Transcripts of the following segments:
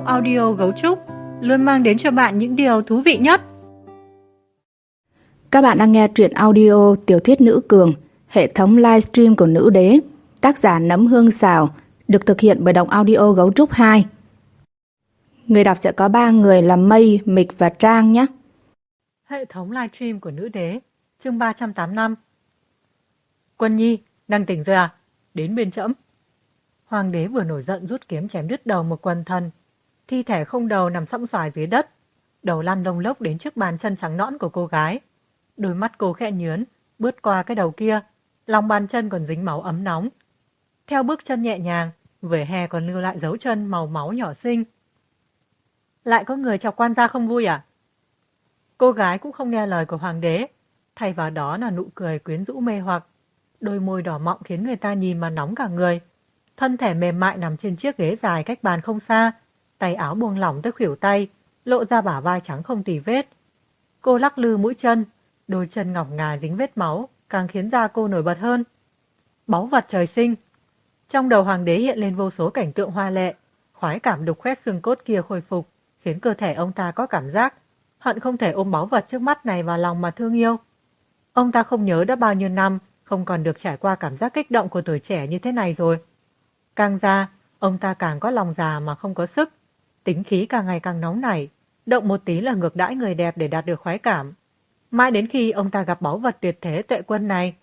Giọng audio Gấu Trúc luôn mang đến cho bạn những điều thú vị nhất. Các bạn đang nghe truyện audio Tiểu thuyết nữ cường, hệ thống livestream của Nữ Đế, tác giả Nấm Hương Xào, được thực hiện bởi Đọc Audio Gấu Trúc 2. Người đọc sẽ có 3 người là Mây, Mịch và Trang nhé. Hệ thống livestream của Nữ Đế, chương 385. Quân Nhi, đang tỉnh rồi à? Đến bên trẫm. Hoàng đế vừa nổi giận rút kiếm chém đứt đầu một quần thần. Thi thể không đầu nằm sõng xoài dưới đất, đầu lăn lông lốc đến trước bàn chân trắng nõn của cô gái. Đôi mắt cô khẽ nhướn, bướt qua cái đầu kia, lòng bàn chân còn dính máu ấm nóng. Theo bước chân nhẹ nhàng, vỉa hè còn lưu lại dấu chân màu máu nhỏ xinh. Lại có người chọc quan gia không vui à? Cô gái cũng không nghe lời của hoàng đế, thay vào đó là nụ cười quyến rũ mê hoặc. Đôi môi đỏ mọng khiến người ta nhìn mà nóng cả người. Thân thể mềm mại nằm trên chiếc ghế dài cách bàn không xa, tay áo buông lỏng tới khuỷu tay, lộ ra bả vai trắng không tì vết. Cô lắc lư mũi chân, đôi chân ngọc ngà dính vết máu, càng khiến da cô nổi bật hơn. Báu vật trời sinh. Trong đầu hoàng đế hiện lên vô số cảnh tượng hoa lệ, khoái cảm đục khoét xương cốt kia khôi phục, khiến cơ thể ông ta có cảm giác hận không thể ôm báu vật trước mắt này vào lòng mà thương yêu. Ông ta không nhớ đã bao nhiêu năm không còn được trải qua cảm giác kích động của tuổi trẻ như thế này rồi. Càng già, ông ta càng có lòng già mà không có sức, tính khí càng ngày càng nóng nảy, động một tí là ngược đãi người đẹp để đạt được khoái cảm. Mãi đến khi ông ta gặp báu vật tuyệt thế Tuệ Quân này.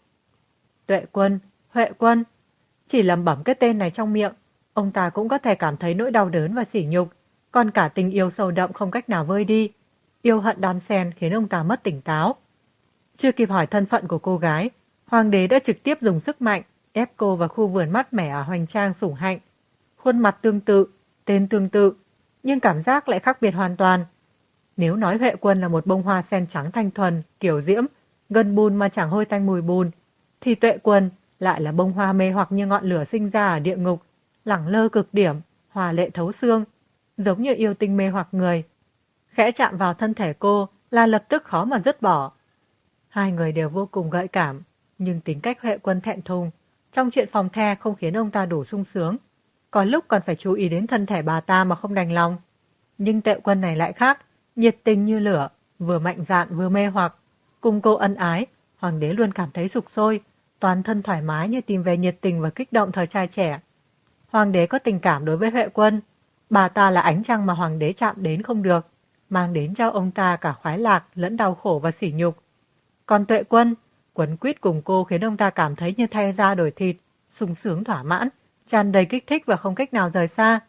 Tuệ Quân, Huệ Quân, chỉ lẩm bẩm cái tên này trong miệng, ông ta cũng có thể cảm thấy nỗi đau đớn và sỉ nhục, còn cả tình yêu sâu đậm không cách nào vơi đi. Yêu hận đan xen khiến ông ta mất tỉnh táo. Chưa kịp hỏi thân phận của cô gái, hoàng đế đã trực tiếp dùng sức mạnh ép cô vào khu vườn mát mẻ ở hoành trang sủng hạnh. Khuôn mặt tương tự, tên tương tự, nhưng cảm giác lại khác biệt hoàn toàn. Nếu nói Huệ Quân là một bông hoa sen trắng thanh thuần, kiểu diễm, gần bùn mà chẳng hôi tanh mùi bùn, thì Tuệ Quân lại là bông hoa mê hoặc như ngọn lửa sinh ra ở địa ngục, lẳng lơ cực điểm, hòa lệ thấu xương, giống như yêu tinh mê hoặc người. Khẽ chạm vào thân thể cô là lập tức khó mà dứt bỏ. Hai người đều vô cùng gợi cảm, nhưng tính cách Huệ Quân thẹn thùng, trong chuyện phòng the không khiến ông ta đủ sung sướng. Có lúc còn phải chú ý đến thân thể bà ta mà không đành lòng. Nhưng Tuệ Quân này lại khác, nhiệt tình như lửa, vừa mạnh dạn vừa mê hoặc. Cùng cô ân ái, hoàng đế luôn cảm thấy sục sôi, toàn thân thoải mái như tìm về nhiệt tình và kích động thời trai trẻ. Hoàng đế có tình cảm đối với Huệ Quân, bà ta là ánh trăng mà hoàng đế chạm đến không được, mang đến cho ông ta cả khoái lạc lẫn đau khổ và sỉ nhục. Còn Tuệ Quân, quấn quýt cùng cô khiến ông ta cảm thấy như thay da đổi thịt, sung sướng thỏa mãn, tràn đầy kích thích và không cách nào rời xa.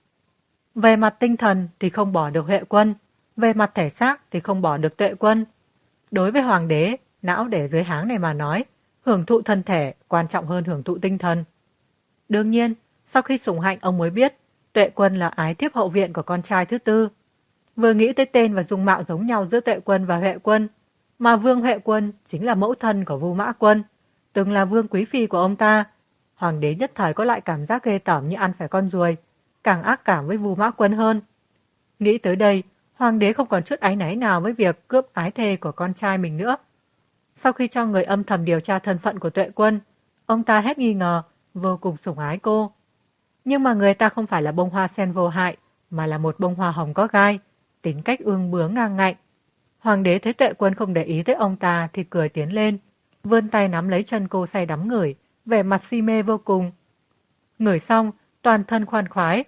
Về mặt tinh thần thì không bỏ được Huệ Quân, về mặt thể xác thì không bỏ được Tuệ Quân. Đối với hoàng đế, não để dưới háng này mà nói, hưởng thụ thân thể quan trọng hơn hưởng thụ tinh thần. Đương nhiên, sau khi sủng hạnh ông mới biết, Tuệ Quân là ái thiếp hậu viện của con trai thứ tư. Vừa nghĩ tới tên và dung mạo giống nhau giữa Tuệ Quân và Huệ Quân, mà Vương Huệ Quân chính là mẫu thân của Vu Mã Quân, từng là vương quý phi của ông ta. Hoàng đế nhất thời có lại cảm giác ghê tởm như ăn phải con ruồi, càng ác cảm với Vu Mã Quân hơn. Nghĩ tới đây, hoàng đế không còn chút áy náy nào với việc cướp ái thê của con trai mình nữa. Sau khi cho người âm thầm điều tra thân phận của Tuệ Quân, ông ta hết nghi ngờ, vô cùng sủng ái cô. Nhưng mà người ta không phải là bông hoa sen vô hại, mà là một bông hoa hồng có gai, tính cách ương bướng ngang ngạnh. Hoàng đế thấy Tuệ Quân không để ý tới ông ta thì cười tiến lên, vươn tay nắm lấy chân cô say đắm ngửi, vẻ mặt si mê vô cùng. Ngửi xong, toàn thân khoan khoái.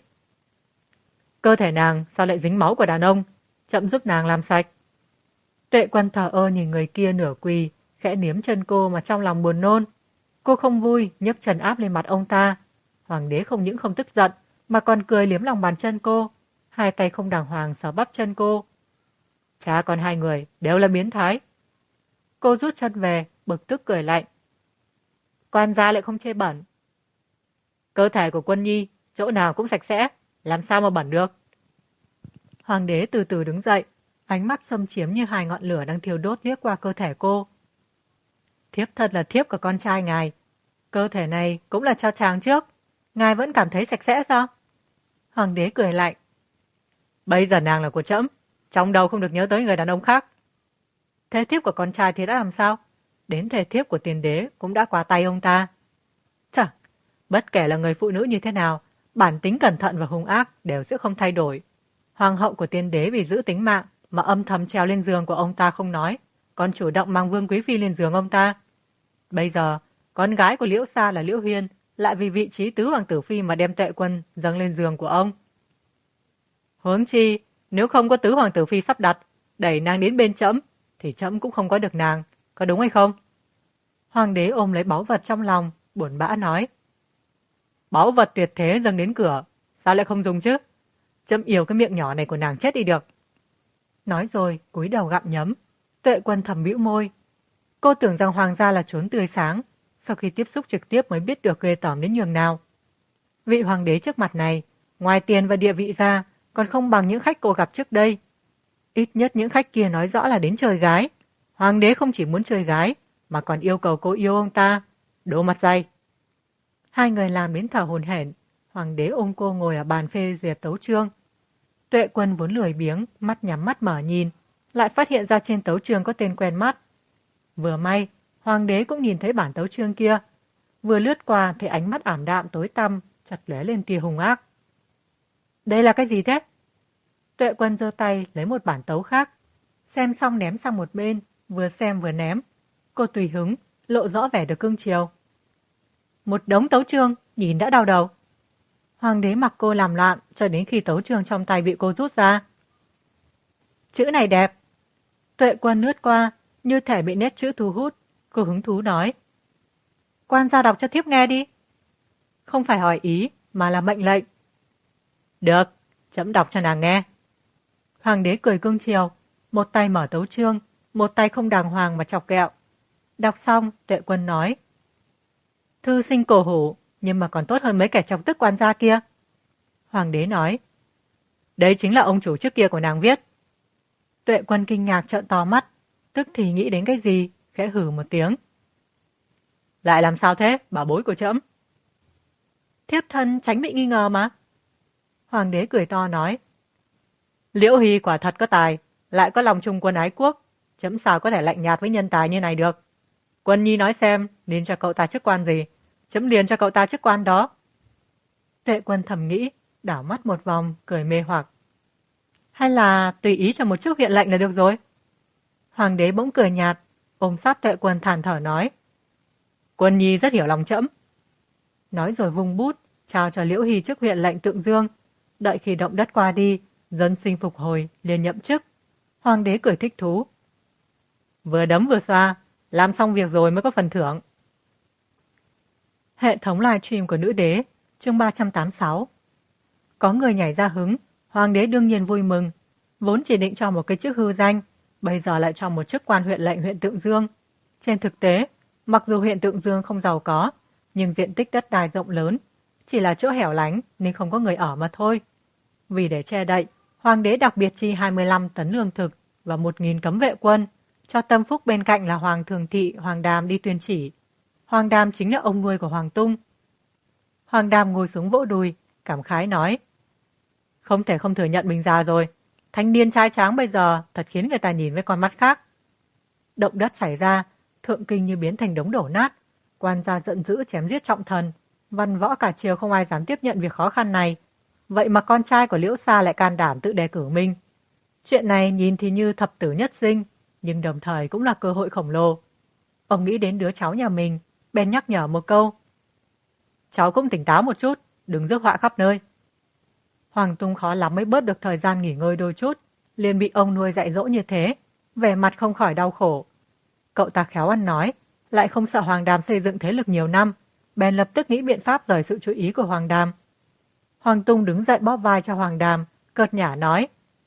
Cơ thể nàng sao lại dính máu của đàn ông? Chậm giúp nàng làm sạch. Tuệ Quân thờ ơ nhìn người kia nửa quỳ, khẽ niếm chân cô mà trong lòng buồn nôn. Cô không vui, nhấc chân áp lên mặt ông ta. Hoàng đế không những không tức giận, mà còn cười liếm lòng bàn chân cô, hai tay không đàng hoàng sờ bắp chân cô. Cha con hai người đều là biến thái. Cô rút chân về, bực tức cười lạnh. Quan gia lại không chê bẩn. Cơ thể của Quân Nhi, chỗ nào cũng sạch sẽ, làm sao mà bẩn được. Hoàng đế từ từ đứng dậy, ánh mắt xâm chiếm như hai ngọn lửa đang thiêu đốt liếc qua cơ thể cô. Thiếp thật là thiếp của con trai ngài. Cơ thể này cũng là cho chàng trước. Ngài vẫn cảm thấy sạch sẽ sao? Hoàng đế cười lạnh. Bây giờ nàng là của trẫm, trong đầu không được nhớ tới người đàn ông khác. Thế thiếp của con trai thì đã làm sao? Đến thể thiếp của tiền đế cũng đã qua tay ông ta. Chẳng, bất kể là người phụ nữ như thế nào, bản tính cẩn thận và hung ác đều sẽ không thay đổi, Hoàng hậu của tiên đế vì giữ tính mạng mà âm thầm trèo lên giường của ông ta không nói, còn chủ động mang Vương Quý Phi lên giường ông ta. Bây giờ, con gái của Liễu Sa là Liễu Huyên lại vì vị trí tứ hoàng tử phi mà đem Tuệ Quân dâng lên giường của ông. Huống chi, nếu không có tứ hoàng tử phi sắp đặt, đẩy nàng đến bên trẫm, thì trẫm cũng không có được nàng, có đúng hay không? Hoàng đế ôm lấy báu vật trong lòng, buồn bã nói. Báu vật tuyệt thế dâng đến cửa, sao lại không dùng chứ? Trẫm yêu cái miệng nhỏ này của nàng chết đi được. Nói rồi, cúi đầu gặm nhấm. Tuệ Quân thầm bĩu môi. Cô tưởng rằng hoàng gia là chốn tươi sáng, sau khi tiếp xúc trực tiếp mới biết được ghê tởm đến nhường nào. Vị hoàng đế trước mặt này, ngoài tiền và địa vị ra, còn không bằng những khách cô gặp trước đây. Ít nhất những khách kia nói rõ là đến chơi gái. Hoàng đế không chỉ muốn chơi gái, mà còn yêu cầu cô yêu ông ta. Đồ mặt dày. Hai người làm đến thở hổn hển. Hoàng đế ôm cô ngồi ở bàn phê duyệt tấu chương. Tuệ Quân vốn lười biếng, mắt nhắm mắt mở nhìn, lại phát hiện ra trên tấu chương có tên quen mắt. Vừa may, hoàng đế cũng nhìn thấy bản tấu chương kia. Vừa lướt qua thì ánh mắt ảm đạm tối tăm, chợt lóe lên tia hung ác. Đây là cái gì thế? Tuệ Quân giơ tay lấy một bản tấu khác, xem xong ném sang một bên, vừa xem vừa ném. Cô tùy hứng, lộ rõ vẻ được cưng chiều. Một đống tấu chương, nhìn đã đau đầu. Hoàng đế mặc cô làm loạn cho đến khi tấu chương trong tay bị cô rút ra. Chữ này đẹp. Tuệ Quân lướt qua, như thể bị nét chữ thu hút. Cô hứng thú nói. Quan gia đọc cho thiếp nghe đi. Không phải hỏi ý, mà là mệnh lệnh. Được, trẫm đọc cho nàng nghe. Hoàng đế cười cưng chiều, một tay mở tấu chương, một tay không đàng hoàng mà chọc kẹo. Đọc xong, Tuệ Quân nói. Thư sinh cổ hủ, nhưng mà còn tốt hơn mấy kẻ chọc tức quan gia kia. Hoàng đế nói. Đấy chính là ông chủ trước kia của nàng viết. Tuệ Quân kinh ngạc trợn to mắt, tức thì nghĩ đến cái gì, khẽ hử một tiếng. Lại làm sao thế, bảo bối của trẫm? Thiếp thân tránh bị nghi ngờ mà. Hoàng đế cười to nói. Liễu Hy quả thật có tài, lại có lòng trung quân ái quốc, trẫm sao có thể lạnh nhạt với nhân tài như này được. Quân nhi nói xem, nên cho cậu ta chức quan gì, trẫm liền cho cậu ta chức quan đó. Tuệ Quân thầm nghĩ, đảo mắt một vòng, cười mê hoặc. Hay là tùy ý cho một chức huyện lệnh là được rồi? Hoàng đế bỗng cười nhạt, ôm sát Tuệ Quân thản thở nói. Quân nhi rất hiểu lòng trẫm. Nói rồi vung bút, trao cho Liễu Hy chức huyện lệnh Tượng Dương. Đợi khi động đất qua đi, dân sinh phục hồi, liền nhậm chức. Hoàng đế cười thích thú. Vừa đấm vừa xoa, làm xong việc rồi mới có phần thưởng. Hệ thống livestream của nữ đế, chương 386. Có người nhảy ra hứng, hoàng đế đương nhiên vui mừng. Vốn chỉ định cho một cái chức hư danh, bây giờ lại cho một chức quan huyện lệnh huyện Tượng Dương. Trên thực tế, mặc dù huyện Tượng Dương không giàu có, nhưng diện tích đất đai rộng lớn, chỉ là chỗ hẻo lánh nên không có người ở mà thôi. Vì để che đậy, hoàng đế đặc biệt chi 25 tấn lương thực và 1.000 cấm vệ quân, cho tâm phúc bên cạnh là Hoàng Thường Thị, Hoàng Đàm đi tuyên chỉ. Hoàng Đàm chính là ông nuôi của Hoàng Tung. Hoàng Đàm ngồi xuống vỗ đùi, cảm khái nói. Không thể không thừa nhận mình già rồi. Thanh niên trai tráng bây giờ thật khiến người ta nhìn với con mắt khác. Động đất xảy ra, thượng kinh như biến thành đống đổ nát. Quan gia giận dữ chém giết trọng thần. Văn võ cả triều không ai dám tiếp nhận việc khó khăn này. Vậy mà con trai của Liễu Sa lại can đảm tự đề cử mình. Chuyện này nhìn thì như thập tử nhất sinh, nhưng đồng thời cũng là cơ hội khổng lồ. Ông nghĩ đến đứa cháu nhà mình, bèn nhắc nhở một câu. Cháu cũng tỉnh táo một chút, đừng rước họa khắp nơi. Hoàng Tung khó lắm mới bớt được thời gian nghỉ ngơi đôi chút, liền bị ông nuôi dạy dỗ như thế, vẻ mặt không khỏi đau khổ. Cậu ta khéo ăn nói, lại không sợ Hoàng Đàm xây dựng thế lực nhiều năm, bèn lập tức nghĩ biện pháp rời sự chú ý của Hoàng Đàm. Hoàng Tung đứng dậy bóp vai cho Hoàng Đàm, cợt nhả nói.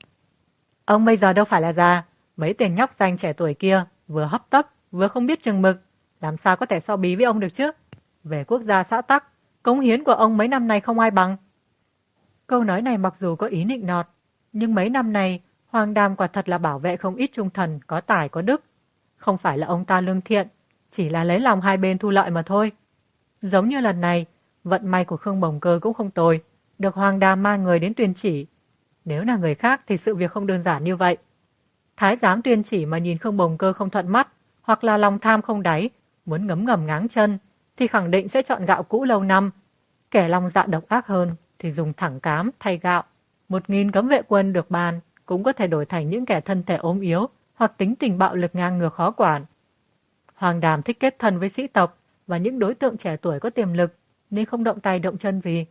Ông bây giờ đâu phải là già, mấy tên nhóc danh trẻ tuổi kia, vừa hấp tấp, vừa không biết chừng mực, làm sao có thể so bí với ông được chứ? Về quốc gia xã tắc, cống hiến của ông mấy năm nay không ai bằng. Câu nói này mặc dù có ý nịnh nọt, nhưng mấy năm nay, Hoàng Đàm quả thật là bảo vệ không ít trung thần, có tài có đức. Không phải là ông ta lương thiện, chỉ là lấy lòng hai bên thu lợi mà thôi. Giống như lần này, vận may của Khương Bồng Cơ cũng không tồi, được Hoàng Đàm mang người đến tuyên chỉ. Nếu là người khác thì sự việc không đơn giản như vậy. Thái giám tuyên chỉ mà nhìn Khương Bồng Cơ không thuận mắt, hoặc là lòng tham không đáy, muốn ngấm ngầm ngáng chân, thì khẳng định sẽ chọn gạo cũ lâu năm. Kẻ lòng dạ độc ác hơn thì dùng thẳng cám thay gạo. 1.000 cấm vệ quân được ban cũng có thể đổi thành những kẻ thân thể ốm yếu hoặc tính tình bạo lực ngang ngược khó quản. Hoàng Đàm thích kết thân với sĩ tộc và những đối tượng trẻ tuổi có tiềm lực, nên không động tay động chân gì.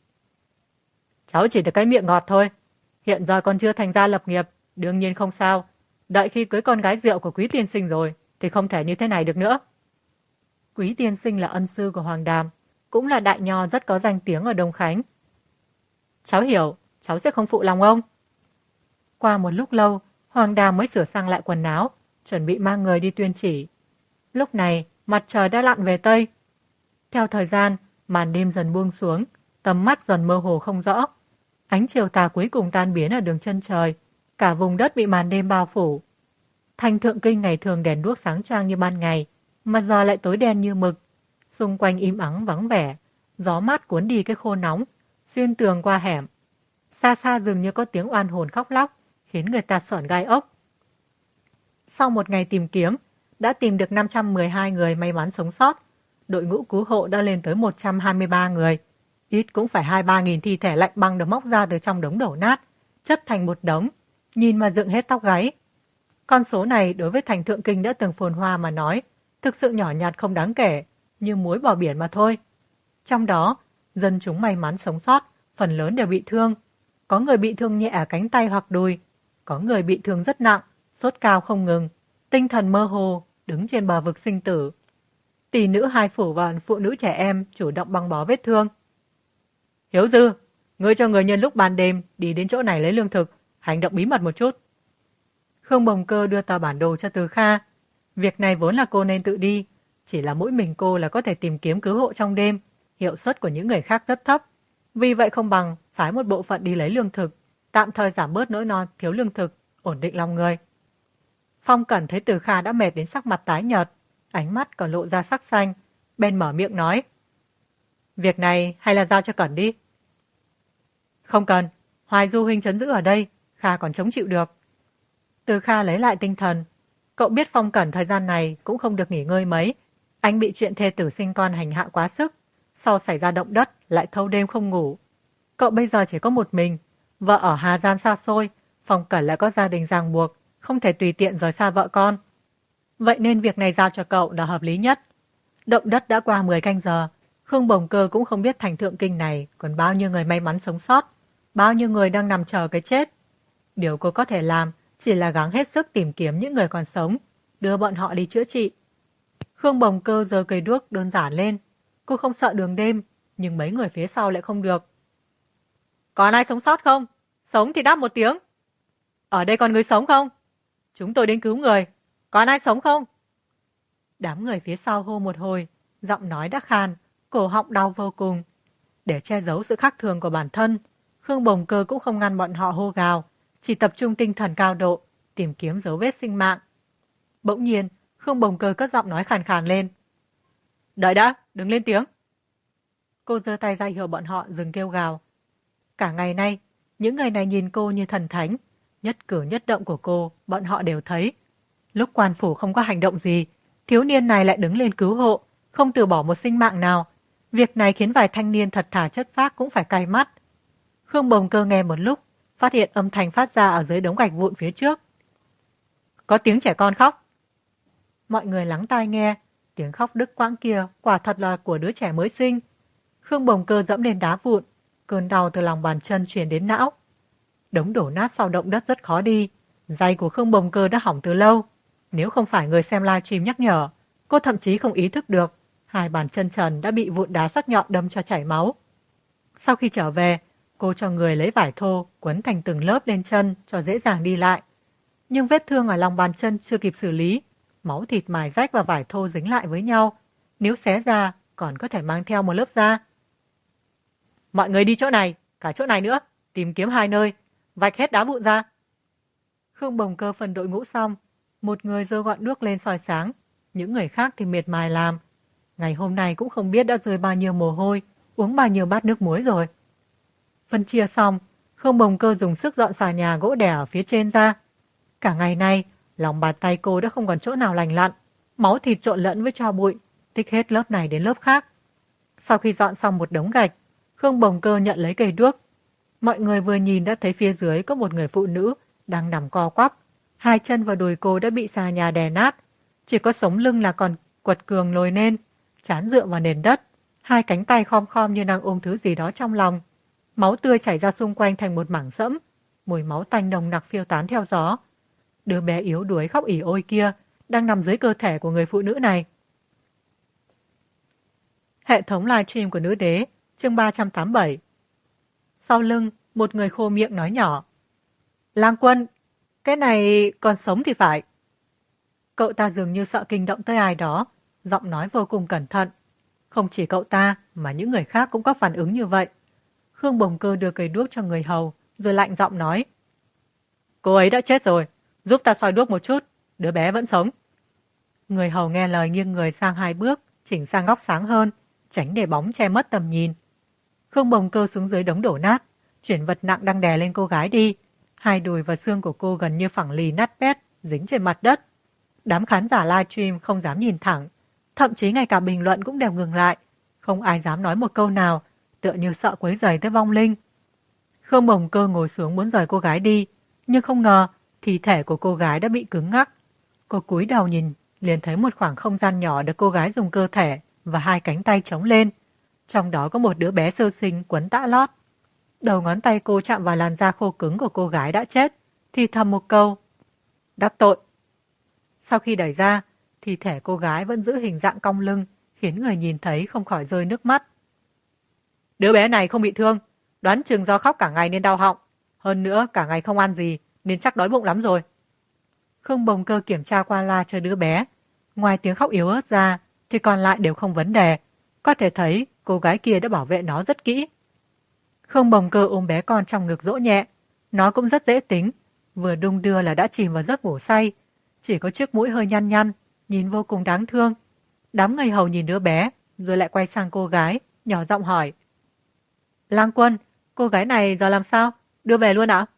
Cháu chỉ được cái miệng ngọt thôi. Hiện giờ còn chưa thành gia lập nghiệp, đương nhiên không sao. Đợi khi cưới con gái rượu của Quý tiên sinh rồi, thì không thể như thế này được nữa. Quý tiên sinh là ân sư của Hoàng Đàm, cũng là đại nho rất có danh tiếng ở Đông Khánh. Cháu hiểu, cháu sẽ không phụ lòng ông. Qua một lúc lâu, Hoàng Đàm mới sửa sang lại quần áo, chuẩn bị mang người đi tuyên chỉ. Lúc này, mặt trời đã lặn về Tây. Theo thời gian, màn đêm dần buông xuống, tầm mắt dần mơ hồ không rõ. Ánh chiều tà cuối cùng tan biến ở đường chân trời, cả vùng đất bị màn đêm bao phủ. Thành Thượng Kinh ngày thường đèn đuốc sáng choang như ban ngày, mà giờ lại tối đen như mực. Xung quanh im ắng vắng vẻ, gió mát cuốn đi cái khô nóng, xuyên tường qua hẻm. Xa xa dường như có tiếng oan hồn khóc lóc, khiến người ta sởn gai ốc. Sau một ngày tìm kiếm, đã tìm được 512 người may mắn sống sót. Đội ngũ cứu hộ đã lên tới 123 người. Ít cũng phải 2-3 nghìn thi thể lạnh băng được móc ra từ trong đống đổ nát, chất thành một đống, nhìn mà dựng hết tóc gáy. Con số này đối với thành Thượng Kinh đã từng phồn hoa mà nói, thực sự nhỏ nhặt không đáng kể, như muối bỏ biển mà thôi. Trong đó, dân chúng may mắn sống sót, phần lớn đều bị thương. Có người bị thương nhẹ ở cánh tay hoặc đùi, có người bị thương rất nặng, sốt cao không ngừng, tinh thần mơ hồ, đứng trên bờ vực sinh tử. Tỷ nữ hai phủ và phụ nữ trẻ em chủ động băng bó vết thương. Hiếu Dư, ngươi cho người nhân lúc ban đêm đi đến chỗ này lấy lương thực, hành động bí mật một chút. Khương Bồng Cơ đưa tờ bản đồ cho Từ Kha. Việc này vốn là cô nên tự đi, chỉ là mỗi mình cô là có thể tìm kiếm cứu hộ trong đêm, hiệu suất của những người khác rất thấp. Vì vậy không bằng phái một bộ phận đi lấy lương thực, tạm thời giảm bớt nỗi lo thiếu lương thực, ổn định lòng người. Phong Cẩn thấy Từ Kha đã mệt đến sắc mặt tái nhợt, ánh mắt còn lộ ra sắc xanh, bên mở miệng nói. Việc này hay là giao cho Cẩn đi. Không cần, Hoài Du huynh trấn giữ ở đây, Kha còn chống chịu được. Từ Kha lấy lại tinh thần. Cậu biết Phong Cẩn thời gian này cũng không được nghỉ ngơi mấy. Anh bị chuyện thê tử sinh con hành hạ quá sức. Sau xảy ra động đất lại thâu đêm không ngủ. Cậu bây giờ chỉ có một mình. Vợ ở Hà Giang xa xôi, Phong Cẩn lại có gia đình ràng buộc, không thể tùy tiện rời xa vợ con. Vậy nên việc này giao cho cậu là hợp lý nhất. Động đất đã qua 10 canh giờ. Khương Bồng Cơ cũng không biết thành Thượng Kinh này còn bao nhiêu người may mắn sống sót, bao nhiêu người đang nằm chờ cái chết. Điều cô có thể làm chỉ là gắng hết sức tìm kiếm những người còn sống, đưa bọn họ đi chữa trị. Khương Bồng Cơ giơ cây đuốc đơn giản lên. Cô không sợ đường đêm, nhưng mấy người phía sau lại không được. Còn ai sống sót không? Sống thì đáp một tiếng. Ở đây còn người sống không? Chúng tôi đến cứu người. Còn ai sống không? Đám người phía sau hô một hồi, giọng nói đã khan, cổ họng đau vô cùng. Để che giấu sự khác thường của bản thân, Khương Bồng Cơ cũng không ngăn bọn họ hô gào, chỉ tập trung tinh thần cao độ, tìm kiếm dấu vết sinh mạng. Bỗng nhiên, Khương Bồng Cơ cất giọng nói khàn khàn lên. Đợi đã, đừng lên tiếng. Cô giơ tay ra hiệu bọn họ dừng kêu gào. Cả ngày nay, những người này nhìn cô như thần thánh. Nhất cử nhất động của cô, bọn họ đều thấy. Lúc quan phủ không có hành động gì, thiếu niên này lại đứng lên cứu hộ, không từ bỏ một sinh mạng nào. Việc này khiến vài thanh niên thật thà chất phác cũng phải cay mắt. Khương Bồng Cơ nghe một lúc, phát hiện âm thanh phát ra ở dưới đống gạch vụn phía trước. Có tiếng trẻ con khóc. Mọi người lắng tai nghe, tiếng khóc đứt quãng kia quả thật là của đứa trẻ mới sinh. Khương Bồng Cơ dẫm lên đá vụn, cơn đau từ lòng bàn chân truyền đến não. Đống đổ nát sau động đất rất khó đi, giày của Khương Bồng Cơ đã hỏng từ lâu. Nếu không phải người xem livestream nhắc nhở, cô thậm chí không ý thức được hai bàn chân trần đã bị vụn đá sắc nhọn đâm cho chảy máu. Sau khi trở về, cô cho người lấy vải thô quấn thành từng lớp lên chân cho dễ dàng đi lại. Nhưng vết thương ở lòng bàn chân chưa kịp xử lý, máu thịt mài rách và vải thô dính lại với nhau. Nếu xé ra, còn có thể mang theo một lớp da. Mọi người đi chỗ này, cả chỗ này nữa, tìm kiếm hai nơi, vạch hết đá vụn ra. Khương Bồng Cơ phân đội ngũ xong, một người giơ ngọn đuốc lên soi sáng, những người khác thì miệt mài làm. Ngày hôm nay cũng không biết đã rơi bao nhiêu mồ hôi, uống bao nhiêu bát nước muối rồi. Phân chia xong, Khương Bồng Cơ dùng sức dọn xà nhà gỗ đè ở phía trên ra. Cả ngày nay, lòng bàn tay cô đã không còn chỗ nào lành lặn, máu thịt trộn lẫn với tro bụi, tích hết lớp này đến lớp khác. Sau khi dọn xong một đống gạch, Khương Bồng Cơ nhận lấy cây đuốc. Mọi người vừa nhìn đã thấy phía dưới có một người phụ nữ đang nằm co quắp. Hai chân và đùi cô đã bị xà nhà đè nát. Chỉ có sống lưng là còn quật cường lồi lên, trán dựa vào nền đất. Hai cánh tay khom khom như đang ôm thứ gì đó trong lòng. Máu tươi chảy ra xung quanh thành một mảng sẫm. Mùi máu tanh nồng nặc phiêu tán theo gió. Đứa bé yếu đuối khóc ỉ ôi kia đang nằm dưới cơ thể của người phụ nữ này. Hệ thống livestream của nữ đế, chương 387. Sau lưng, một người khô miệng nói nhỏ. Lang Quân, cái này còn sống thì phải. Cậu ta dường như sợ kinh động tới ai đó, giọng nói vô cùng cẩn thận. Không chỉ cậu ta, mà những người khác cũng có phản ứng như vậy. Khương Bồng Cơ đưa cây đuốc cho người hầu, rồi lạnh giọng nói. Cô ấy đã chết rồi, giúp ta soi đuốc một chút, đứa bé vẫn sống. Người hầu nghe lời nghiêng người sang hai bước, chỉnh sang góc sáng hơn, tránh để bóng che mất tầm nhìn. Khương Bồng Cơ xuống dưới đống đổ nát, chuyển vật nặng đang đè lên cô gái đi. Hai đùi và xương của cô gần như phẳng lì nát bét, dính trên mặt đất. Đám khán giả livestream không dám nhìn thẳng, thậm chí ngay cả bình luận cũng đều ngừng lại. Không ai dám nói một câu nào, tựa như sợ quấy rầy tới vong linh. Khương Bồng Cơ ngồi xuống muốn rời cô gái đi, nhưng không ngờ thi thể của cô gái đã bị cứng ngắc. Cô cúi đầu nhìn, liền thấy một khoảng không gian nhỏ được cô gái dùng cơ thể và hai cánh tay chống lên. Trong đó có một đứa bé sơ sinh quấn tã lót. Đầu ngón tay cô chạm vào làn da khô cứng của cô gái đã chết, thì thầm một câu. Đắc tội. Sau khi đẩy ra, thi thể cô gái vẫn giữ hình dạng cong lưng, khiến người nhìn thấy không khỏi rơi nước mắt. Đứa bé này không bị thương, đoán chừng do khóc cả ngày nên đau họng. Hơn nữa cả ngày không ăn gì, nên chắc đói bụng lắm rồi. Khương Bồng Cơ kiểm tra qua loa cho đứa bé. Ngoài tiếng khóc yếu ớt ra, thì còn lại đều không vấn đề. Có thể thấy cô gái kia đã bảo vệ nó rất kỹ. Khương Bồng Cơ ôm bé con trong ngực dỗ nhẹ. Nó cũng rất dễ tính. Vừa đung đưa là đã chìm vào giấc ngủ say. Chỉ có chiếc mũi hơi nhăn nhăn, nhìn vô cùng đáng thương. Đám người hầu nhìn đứa bé, rồi lại quay sang cô gái, nhỏ giọng hỏi. Lang Quân, cô gái này giờ làm sao? Đưa về luôn ạ?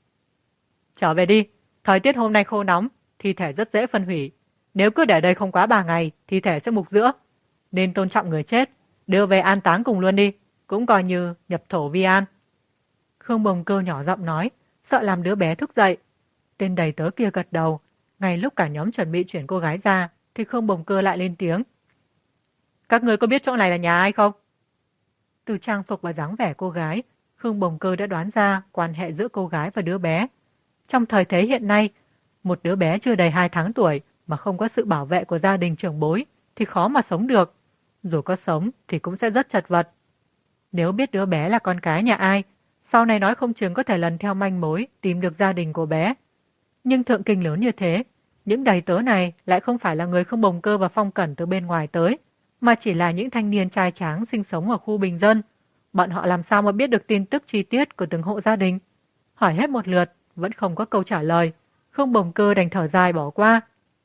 Trở về đi, thời tiết hôm nay khô nóng, thi thể rất dễ phân hủy. Nếu cứ để đây không quá 3 ngày, thi thể sẽ mục rữa. Nên tôn trọng người chết, đưa về an táng cùng luôn đi, cũng coi như nhập thổ vi an. Khương Bồng Cơ nhỏ giọng nói, sợ làm đứa bé thức dậy. Tên đầy tớ kia gật đầu. Ngay lúc cả nhóm chuẩn bị chuyển cô gái ra, thì Khương Bồng Cơ lại lên tiếng. Các người có biết chỗ này là nhà ai không? Từ trang phục và dáng vẻ cô gái, Khương Bồng Cơ đã đoán ra quan hệ giữa cô gái và đứa bé. Trong thời thế hiện nay, một đứa bé chưa đầy 2 tháng tuổi mà không có sự bảo vệ của gia đình trưởng bối thì khó mà sống được. Dù có sống thì cũng sẽ rất chật vật. Nếu biết đứa bé là con cái nhà ai, sau này nói không chừng có thể lần theo manh mối tìm được gia đình của bé. Nhưng thượng kinh lớn như thế, những đầy tớ này lại không phải là người Khương Bồng Cơ và Phong Cẩn từ bên ngoài tới, mà chỉ là những thanh niên trai tráng sinh sống ở khu bình dân. Bọn họ làm sao mà biết được tin tức chi tiết của từng hộ gia đình? Hỏi hết một lượt, vẫn không có câu trả lời. Khương Bồng Cơ đành thở dài bỏ qua.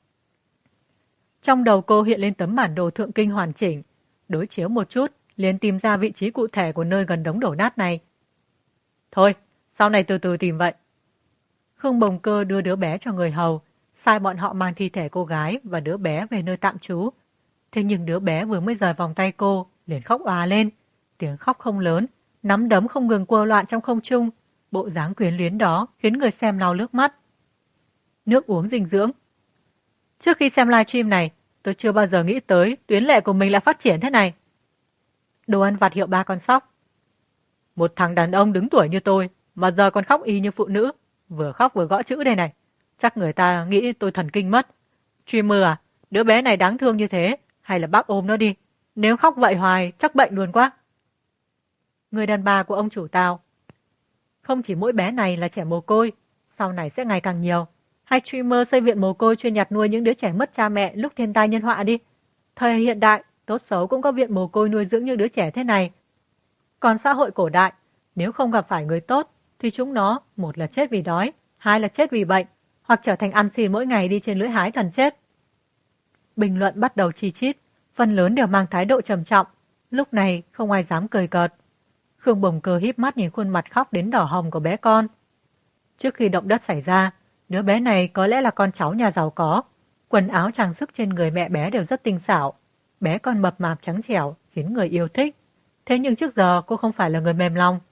Trong đầu cô hiện lên tấm bản đồ thượng kinh hoàn chỉnh. Đối chiếu một chút, liền tìm ra vị trí cụ thể của nơi gần đống đổ nát này. Thôi, sau này từ từ tìm vậy. Khương Bồng Cơ đưa đứa bé cho người hầu, sai bọn họ mang thi thể cô gái và đứa bé về nơi tạm trú. Thế nhưng đứa bé vừa mới rời vòng tay cô, liền khóc òa lên. Tiếng khóc không lớn, nắm đấm không ngừng quơ loạn trong không trung. Bộ dáng quyến luyến đó khiến người xem lau nước mắt. Nước uống dinh dưỡng. Trước khi xem livestream này, tôi chưa bao giờ nghĩ tới tuyến lệ của mình lại phát triển thế này. Đồ ăn vặt hiệu 3 con sóc. Một thằng đàn ông đứng tuổi như tôi, mà giờ còn khóc y như phụ nữ. Vừa khóc vừa gõ chữ đây này. Chắc người ta nghĩ tôi thần kinh mất. Streamer à, đứa bé này đáng thương như thế, hay là bác ôm nó đi. Nếu khóc vậy hoài, chắc bệnh luôn quá. Người đàn bà của ông chủ Tào. Không chỉ mỗi bé này là trẻ mồ côi, sau này sẽ ngày càng nhiều. Hay streamer xây viện mồ côi chuyên nhặt nuôi những đứa trẻ mất cha mẹ lúc thiên tai nhân họa đi. Thời hiện đại, tốt xấu cũng có viện mồ côi nuôi dưỡng những đứa trẻ thế này. Còn xã hội cổ đại, nếu không gặp phải người tốt, thì chúng nó một là chết vì đói, hai là chết vì bệnh, hoặc trở thành ăn xin mỗi ngày đi trên lưỡi hái thần chết. Bình luận bắt đầu chi chít, phần lớn đều mang thái độ trầm trọng. Lúc này không ai dám cười cợt. Khương Bồng Cơ híp mắt nhìn khuôn mặt khóc đến đỏ hồng của bé con. Trước khi động đất xảy ra, đứa bé này có lẽ là con cháu nhà giàu có. Quần áo trang sức trên người mẹ bé đều rất tinh xảo. Bé con mập mạp trắng trẻo khiến người yêu thích. Thế nhưng trước giờ cô không phải là người mềm lòng.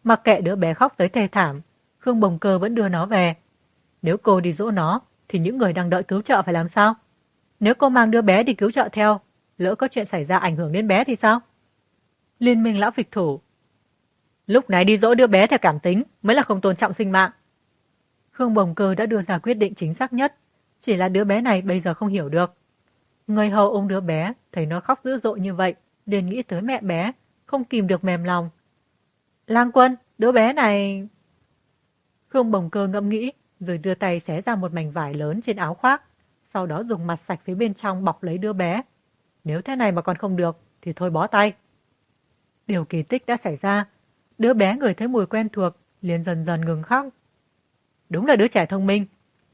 Mặc kệ đứa bé khóc tới thê thảm, Khương Bồng Cơ vẫn đưa nó về. Nếu cô đi dỗ nó, thì những người đang đợi cứu trợ phải làm sao? Nếu cô mang đứa bé đi cứu trợ theo, lỡ có chuyện xảy ra ảnh hưởng đến bé thì sao? Liên minh lão phịch thủ. Lúc này đi dỗ đứa bé theo cảm tính mới là không tôn trọng sinh mạng. Khương Bồng Cơ đã đưa ra quyết định chính xác nhất, chỉ là đứa bé này bây giờ không hiểu được. Người hầu ôm đứa bé, thấy nó khóc dữ dội như vậy, liền nghĩ tới mẹ bé, không kìm được mềm lòng. Lang Quân, đứa bé này... Khương Bồng Cơ ngẫm nghĩ, rồi đưa tay xé ra một mảnh vải lớn trên áo khoác, sau đó dùng mặt sạch phía bên trong bọc lấy đứa bé. Nếu thế này mà còn không được, thì thôi bó tay. Điều kỳ tích đã xảy ra, đứa bé ngửi thấy mùi quen thuộc, liền dần dần ngừng khóc. Đúng là đứa trẻ thông minh.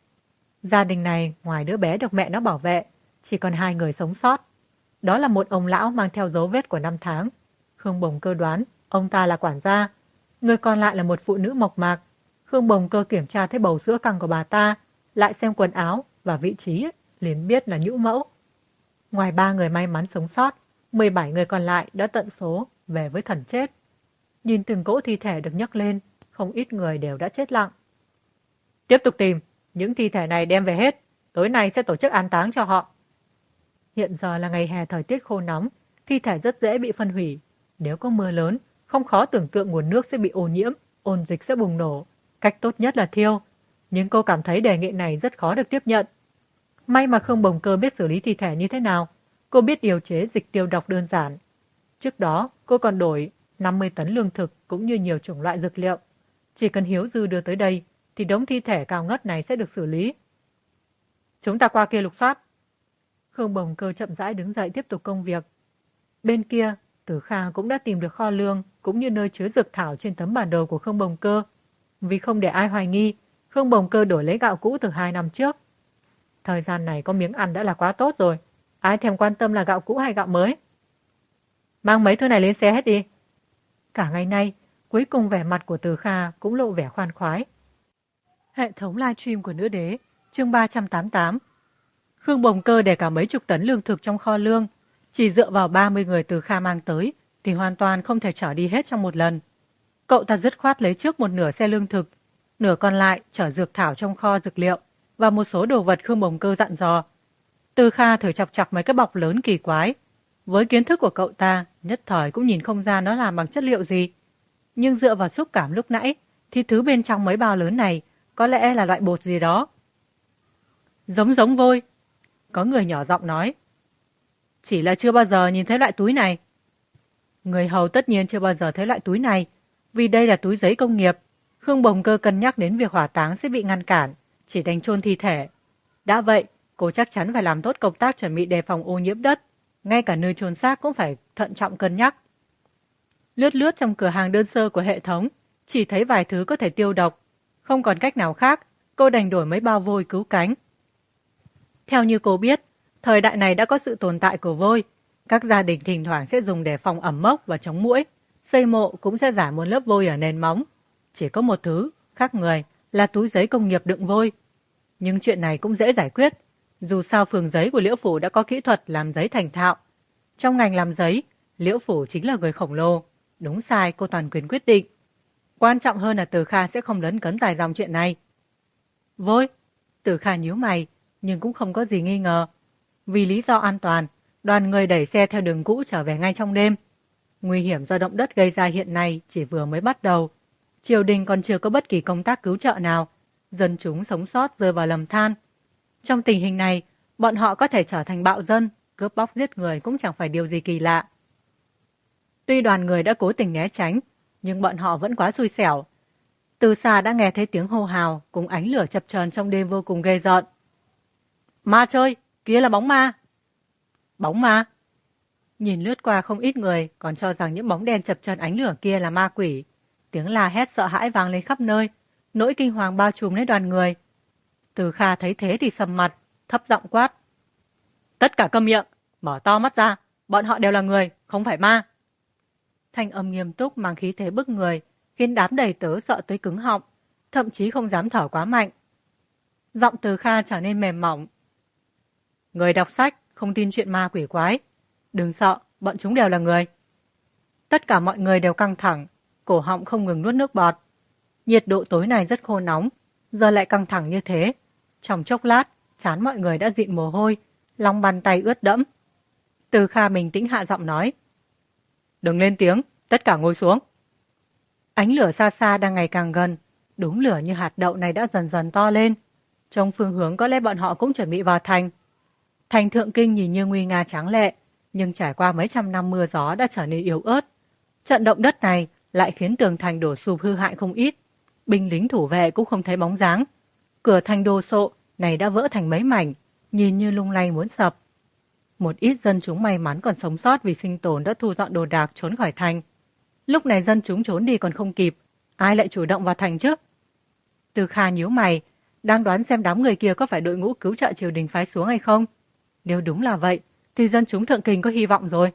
Gia đình này, ngoài đứa bé được mẹ nó bảo vệ, chỉ còn 2 người sống sót. Đó là một ông lão mang theo dấu vết của 5 tháng. Khương Bồng Cơ đoán, ông ta là quản gia. Người còn lại là một phụ nữ mộc mạc. Khương Bồng Cơ kiểm tra thấy bầu sữa căng của bà ta, lại xem quần áo và vị trí, liền biết là nhũ mẫu. Ngoài 3 người may mắn sống sót, 17 người còn lại đã tận số về với thần chết. Nhìn từng cỗ thi thể được nhấc lên, không ít người đều đã chết lặng. Tiếp tục tìm, những thi thể này đem về hết, tối nay sẽ tổ chức an táng cho họ. Hiện giờ là ngày hè thời tiết khô nóng, thi thể rất dễ bị phân hủy. Nếu có mưa lớn, không khó tưởng tượng nguồn nước sẽ bị ô nhiễm, ôn dịch sẽ bùng nổ. Cách tốt nhất là thiêu, nhưng cô cảm thấy đề nghị này rất khó được tiếp nhận. May mà Khương Bồng Cơ biết xử lý thi thể như thế nào. Cô biết điều chế dịch tiêu độc đơn giản. Trước đó, cô còn đổi 50 tấn lương thực cũng như nhiều chủng loại dược liệu. Chỉ cần Hiếu Dư đưa tới đây, thì đống thi thể cao ngất này sẽ được xử lý. Chúng ta qua kia lục soát. Khương Bồng Cơ chậm rãi đứng dậy tiếp tục công việc. Bên kia, Tử Kha cũng đã tìm được kho lương cũng như nơi chứa dược thảo trên tấm bản đồ của Khương Bồng Cơ. Vì không để ai hoài nghi, Khương Bồng Cơ đổi lấy gạo cũ từ 2 năm trước. Thời gian này có miếng ăn đã là quá tốt rồi. Ai thèm quan tâm là gạo cũ hay gạo mới. Mang mấy thứ này lên xe hết đi. Cả ngày nay, cuối cùng vẻ mặt của Từ Kha cũng lộ vẻ khoan khoái. Hệ thống livestream của Nữ Đế, chương 388. Khương Bồng Cơ để cả mấy chục tấn lương thực trong kho lương. Chỉ dựa vào 30 người Từ Kha mang tới, thì hoàn toàn không thể chở đi hết trong một lần. Cậu ta dứt khoát lấy trước một nửa xe lương thực, nửa còn lại chở dược thảo trong kho dược liệu và một số đồ vật Khương Bồng Cơ dặn dò. Từ Kha thử chọc chọc mấy cái bọc lớn kỳ quái. Với kiến thức của cậu ta, nhất thời cũng nhìn không ra nó làm bằng chất liệu gì. Nhưng dựa vào xúc cảm lúc nãy, thì thứ bên trong mấy bao lớn này có lẽ là loại bột gì đó. Giống vôi. Có người nhỏ giọng nói. Chỉ là chưa bao giờ nhìn thấy loại túi này. Người hầu tất nhiên chưa bao giờ thấy loại túi này, vì đây là túi giấy công nghiệp. Khương Bồng Cơ cân nhắc đến việc hỏa táng sẽ bị ngăn cản, chỉ đành chôn thi thể. Đã vậy, cô chắc chắn phải làm tốt công tác chuẩn bị đề phòng ô nhiễm đất. Ngay cả nơi chôn xác cũng phải thận trọng cân nhắc. Lướt trong cửa hàng đơn sơ của hệ thống, chỉ thấy vài thứ có thể tiêu độc. Không còn cách nào khác, cô đành đổi mấy bao vôi cứu cánh. Theo như cô biết, thời đại này đã có sự tồn tại của vôi. Các gia đình thỉnh thoảng sẽ dùng để phòng ẩm mốc và chống muỗi. Xây mộ cũng sẽ rải một lớp vôi ở nền móng. Chỉ có một thứ, khác người, là túi giấy công nghiệp đựng vôi. Nhưng chuyện này cũng dễ giải quyết. Dù sao phường giấy của Liễu Phủ đã có kỹ thuật làm giấy thành thạo. Trong ngành làm giấy, Liễu Phủ chính là người khổng lồ. Đúng sai cô toàn quyền quyết định. Quan trọng hơn là Từ Kha sẽ không lấn cấn dài dòng chuyện này. Vôi, Từ Kha nhíu mày, nhưng cũng không có gì nghi ngờ. Vì lý do an toàn, đoàn người đẩy xe theo đường cũ trở về ngay trong đêm. Nguy hiểm do động đất gây ra hiện nay chỉ vừa mới bắt đầu. Triều đình còn chưa có bất kỳ công tác cứu trợ nào. Dân chúng sống sót rơi vào lầm than. Trong tình hình này, bọn họ có thể trở thành bạo dân, cướp bóc giết người cũng chẳng phải điều gì kỳ lạ. Tuy đoàn người đã cố tình né tránh, nhưng bọn họ vẫn quá xui xẻo. Từ xa đã nghe thấy tiếng hô hào cùng ánh lửa chập chờn trong đêm vô cùng ghê rợn. Ma chơi, kia là bóng ma. Bóng ma? Nhìn lướt qua không ít người còn cho rằng những bóng đen chập chờn ánh lửa kia là ma quỷ. Tiếng la hét sợ hãi vang lên khắp nơi, nỗi kinh hoàng bao trùm lên đoàn người. Từ Kha thấy thế thì sầm mặt, thấp giọng quát. Tất cả câm miệng, mở to mắt ra, bọn họ đều là người, không phải ma. Thanh âm nghiêm túc mang khí thế bức người, khiến đám đầy tớ sợ tới cứng họng, thậm chí không dám thở quá mạnh. Giọng Từ Kha trở nên mềm mỏng. Người đọc sách không tin chuyện ma quỷ quái. Đừng sợ, bọn chúng đều là người. Tất cả mọi người đều căng thẳng. cổ họng không ngừng nuốt nước bọt. Nhiệt độ tối nay rất khô nóng, giờ lại căng thẳng như thế. Trong chốc lát, trán mọi người đã dịn mồ hôi, lòng bàn tay ướt đẫm. Từ Kha bình tĩnh hạ giọng nói. Đừng lên tiếng, tất cả ngồi xuống. Ánh lửa xa xa đang ngày càng gần, đốm lửa như hạt đậu này đã dần dần to lên. Trong phương hướng có lẽ bọn họ cũng chuẩn bị vào thành. Thành Thượng Kinh nhìn như nguy nga tráng lệ, nhưng trải qua mấy trăm năm mưa gió đã trở nên yếu ớt. Trận động đất này lại khiến tường thành đổ sụp hư hại không ít. Binh lính thủ vệ cũng không thấy bóng dáng. Cửa thành đồ sộ này đã vỡ thành mấy mảnh, nhìn như lung lay muốn sập. Một ít dân chúng may mắn còn sống sót vì sinh tồn đã thu dọn đồ đạc trốn khỏi thành. Lúc này dân chúng trốn đi còn không kịp, ai lại chủ động vào thành chứ? Từ Kha nhíu mày, đang đoán xem đám người kia có phải đội ngũ cứu trợ triều đình phái xuống hay không. Nếu đúng là vậy, thì dân chúng Thượng Kinh có hy vọng rồi.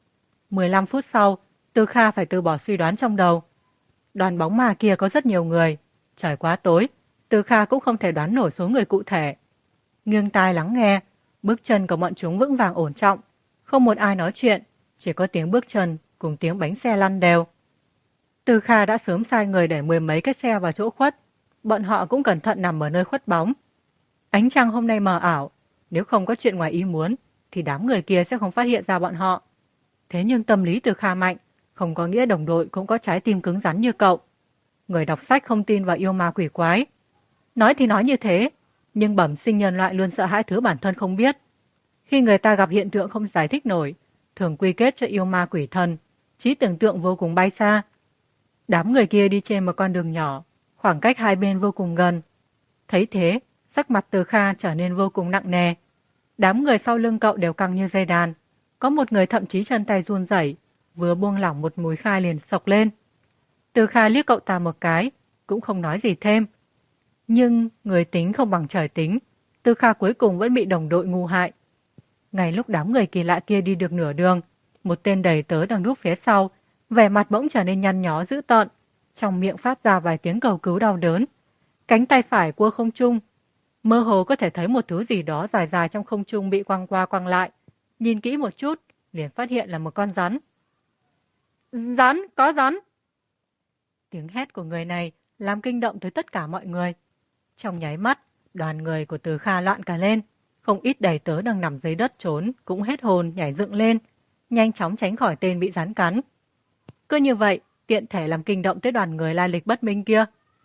15 phút sau, Từ Kha phải từ bỏ suy đoán trong đầu. Đoàn bóng ma kia có rất nhiều người. Trời quá tối, Từ Kha cũng không thể đoán nổi số người cụ thể. Nghiêng tai lắng nghe, bước chân của bọn chúng vững vàng ổn trọng. Không một ai nói chuyện, chỉ có tiếng bước chân cùng tiếng bánh xe lăn đều. Từ Kha đã sớm sai người để 10 mấy cái xe vào chỗ khuất. Bọn họ cũng cẩn thận nằm ở nơi khuất bóng. Ánh trăng hôm nay mờ ảo, nếu không có chuyện ngoài ý muốn, thì đám người kia sẽ không phát hiện ra bọn họ. Thế nhưng tâm lý Từ Kha mạnh, không có nghĩa đồng đội cũng có trái tim cứng rắn như cậu. Người đọc sách không tin vào yêu ma quỷ quái. Nói thì nói như thế, nhưng bẩm sinh nhân loại luôn sợ hãi thứ bản thân không biết. Khi người ta gặp hiện tượng không giải thích nổi, thường quy kết cho yêu ma quỷ thần, trí tưởng tượng vô cùng bay xa. Đám người kia đi trên một con đường nhỏ, khoảng cách hai bên vô cùng gần. Thấy thế, sắc mặt Từ Kha trở nên vô cùng nặng nề. Đám người sau lưng cậu đều căng như dây đàn. Có một người thậm chí chân tay run rẩy, vừa buông lỏng một múi khai liền sộc lên. Từ Kha liếc cậu ta một cái, cũng không nói gì thêm. Nhưng người tính không bằng trời tính, Từ Kha cuối cùng vẫn bị đồng đội ngu hại. Ngay lúc đám người kỳ lạ kia đi được nửa đường, một tên đầy tớ đang núp phía sau, vẻ mặt bỗng trở nên nhăn nhó dữ tợn, trong miệng phát ra vài tiếng cầu cứu đau đớn. Cánh tay phải cua không trung, mơ hồ có thể thấy một thứ gì đó dài dài trong không trung bị quăng qua quăng lại. Nhìn kỹ một chút, liền phát hiện là một con rắn. Rắn, có rắn! Tiếng hét của người này làm kinh động tới tất cả mọi người. Trong nháy mắt, đoàn người của Từ Kha loạn cả lên. Không ít đầy tớ đang nằm dưới đất trốn, cũng hết hồn nhảy dựng lên, nhanh chóng tránh khỏi tên bị rắn cắn. Cứ như vậy, tiện thể làm kinh động tới đoàn người lai lịch bất minh kia.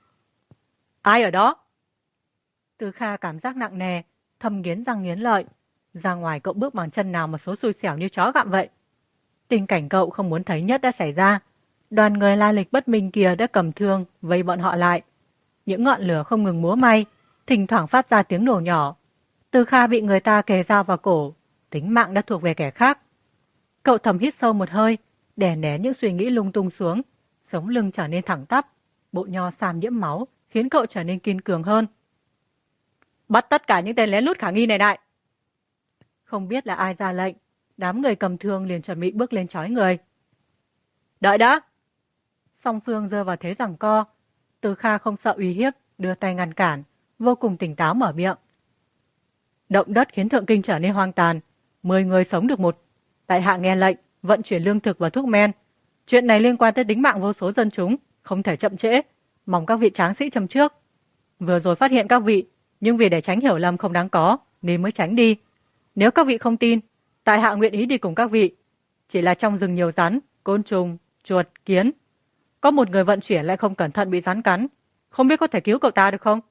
Ai ở đó? Từ Kha cảm giác nặng nề, thầm nghiến răng nghiến lợi. Ra ngoài cậu bước bằng chân nào mà số xui xẻo như chó gặm vậy. Tình cảnh cậu không muốn thấy nhất đã xảy ra. Đoàn người lai lịch bất minh kia đã cầm thương, vây bọn họ lại. Những ngọn lửa không ngừng múa may, thỉnh thoảng phát ra tiếng nổ nhỏ. Từ Kha bị người ta kề dao vào cổ, tính mạng đã thuộc về kẻ khác. Cậu thầm hít sâu một hơi, đè nén những suy nghĩ lung tung xuống, sống lưng trở nên thẳng tắp, bộ nho xàm nhiễm máu khiến cậu trở nên kiên cường hơn. Bắt tất cả những tên lén lút khả nghi này lại. Không biết là ai ra lệnh, đám người cầm thương liền chuẩn bị bước lên trói người. Đợi đã! Song phương rơi vào thế giằng co. Từ Kha không sợ uy hiếp, đưa tay ngăn cản, vô cùng tỉnh táo mở miệng. Động đất khiến Thượng Kinh trở nên hoang tàn, 10 người sống được một. Tại hạ nghe lệnh, vận chuyển lương thực và thuốc men. Chuyện này liên quan tới tính mạng vô số dân chúng, không thể chậm trễ, mong các vị tráng sĩ châm trước. Vừa rồi phát hiện các vị, nhưng vì để tránh hiểu lầm không đáng có, nên mới tránh đi. Nếu các vị không tin, tại hạ nguyện ý đi cùng các vị. Chỉ là trong rừng nhiều rắn, côn trùng, chuột, kiến. Có một người vận chuyển lại không cẩn thận bị rắn cắn, không biết có thể cứu cậu ta được không?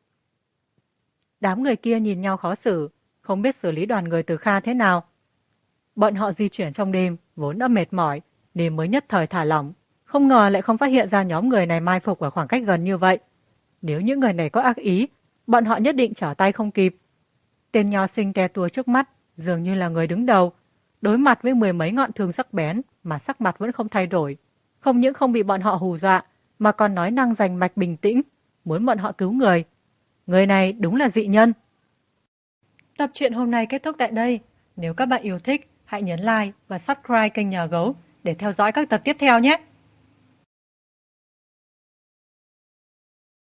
Đám người kia nhìn nhau khó xử, không biết xử lý đoàn người Từ Kha thế nào. Bọn họ di chuyển trong đêm, vốn đã mệt mỏi, nên mới nhất thời thả lỏng. Không ngờ lại không phát hiện ra nhóm người này mai phục ở khoảng cách gần như vậy. Nếu những người này có ác ý, bọn họ nhất định trở tay không kịp. Tên nho sinh te tua trước mắt, dường như là người đứng đầu. Đối mặt với 10 mấy ngọn thương sắc bén, mà sắc mặt vẫn không thay đổi. Không những không bị bọn họ hù dọa, mà còn nói năng rành mạch bình tĩnh, muốn bọn họ cứu người. Người này đúng là dị nhân. Tập truyện hôm nay kết thúc tại đây. Nếu các bạn yêu thích, hãy nhấn like và subscribe kênh Nhà Gấu để theo dõi các tập tiếp theo nhé.